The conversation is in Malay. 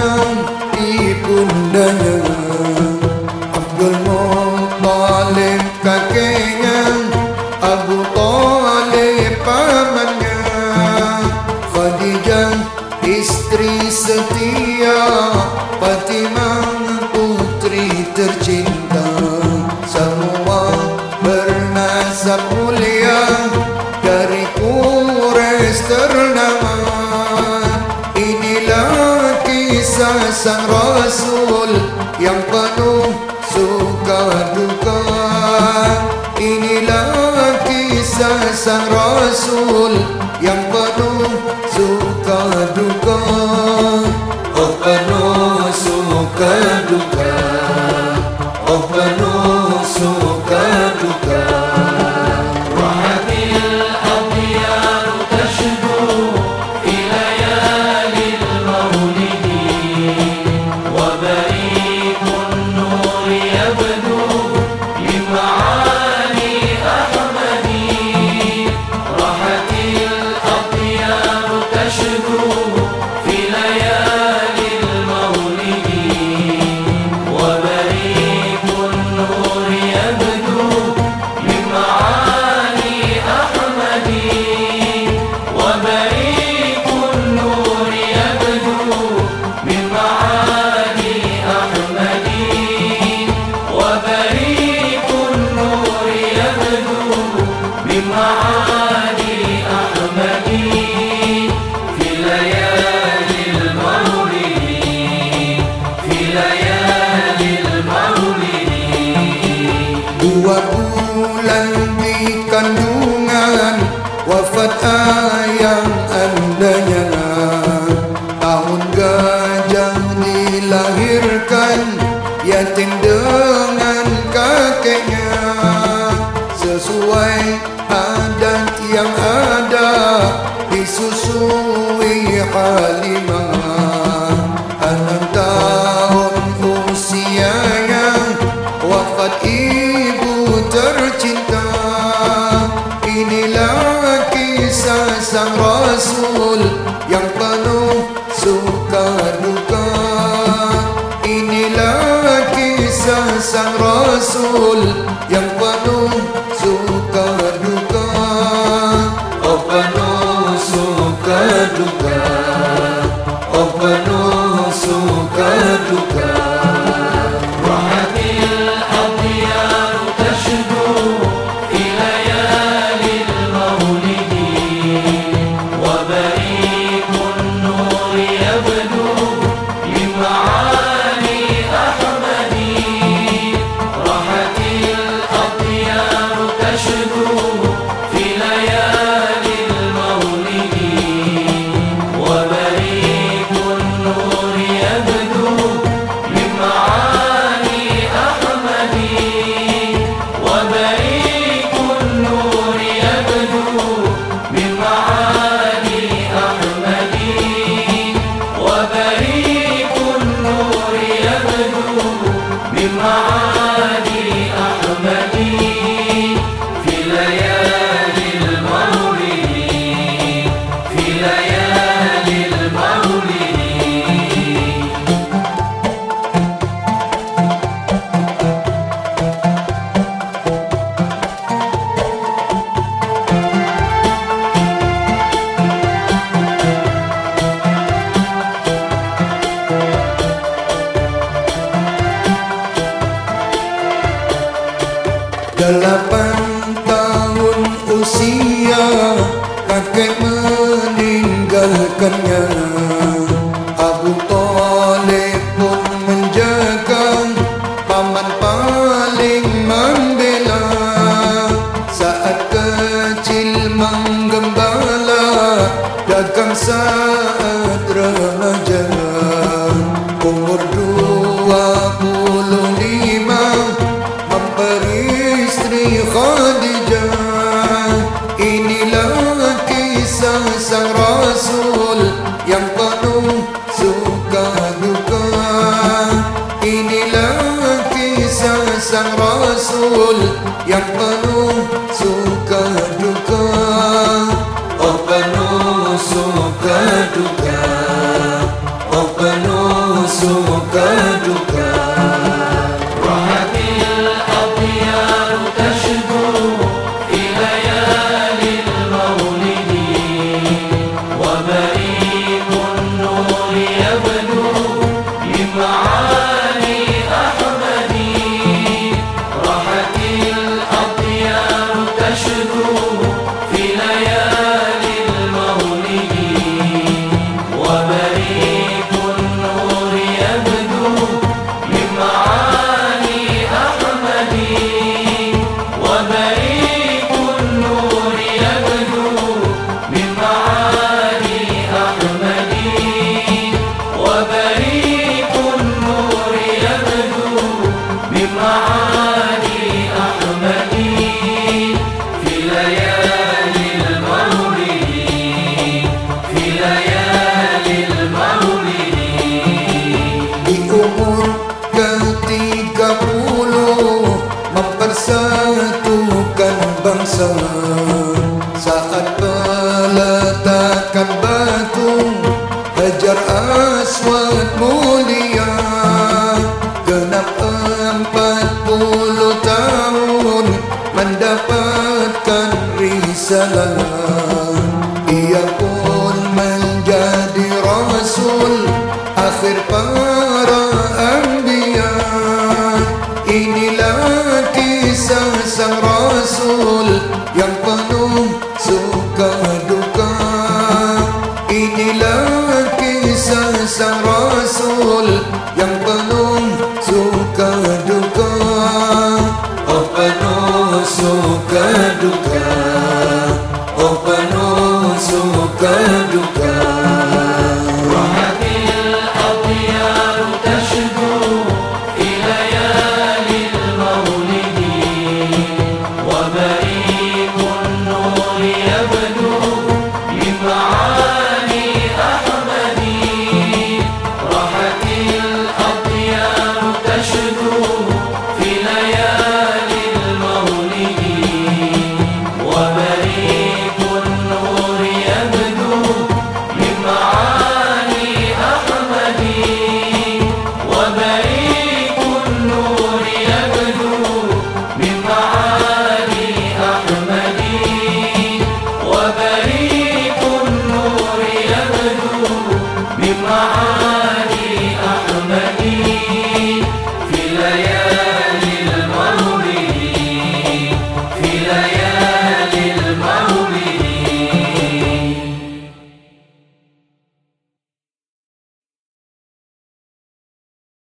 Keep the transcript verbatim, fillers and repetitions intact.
pedang di pundanya. Abdul Muttalib kakeknya, Abu Talib pamannya, Khadijah istri setia, Fatimah putri tercinta. Semua bernasab mulia, dari Quraisy ternama. Inilah kisah sang Rasul yang penuh suka duka. Inilah kisah sang Rasul yang penuh suka duka. Oh penuh suka duka, oh penuh suka duka. Dua bulan di kandungan, wafat ayang andanya. Tahun gajah dilahirkan, yatim dengan kakeknya. Sesuai adat yang ada, disusui Halimah. Enam tahun usianya, wafat ibu tercinta. Inilah kisah sang Rasul yang penuh suka duka. Inilah kisah sang Rasul yang penuh suka duka. Oh penuh suka duka, oh penuh suka duka. Delapan tahun usia, kakek meninggalkannya. Abu Talib pun menjaga, paman paling membela. Saat kecil menggembala, dagang saat remaja. Umur dua puluh lima, memperi istri Khadijah. Inilah kisah sang Rasul yang penuh suka duka. Inilah kisah sang Rasul yang penuh suka duka. Oh penuh suka duka, oh penuh suka duka. Rahatil adiyar tashdu fi layalil maulidi wa bariqun nur yabdu min ma'ani ahmadi. Rahatil adiyar tashdu fi layalil maulidi wa bariqun nur yabdu min ma'ani ahmadi. Wa bariqun nur yabdu min ma'ani ahmadi. Wa bariqun nur yabdu min ma'ani ahmadi fi layalil maulidi fi layalil maulidi. Di umur ketiga puluh mempersatukan bangsa, saat peletakan batu Hajar Aswad mulia. Genap empat puluh tahun mendapatkan risalah. Ia pun menjadi Rasul akhir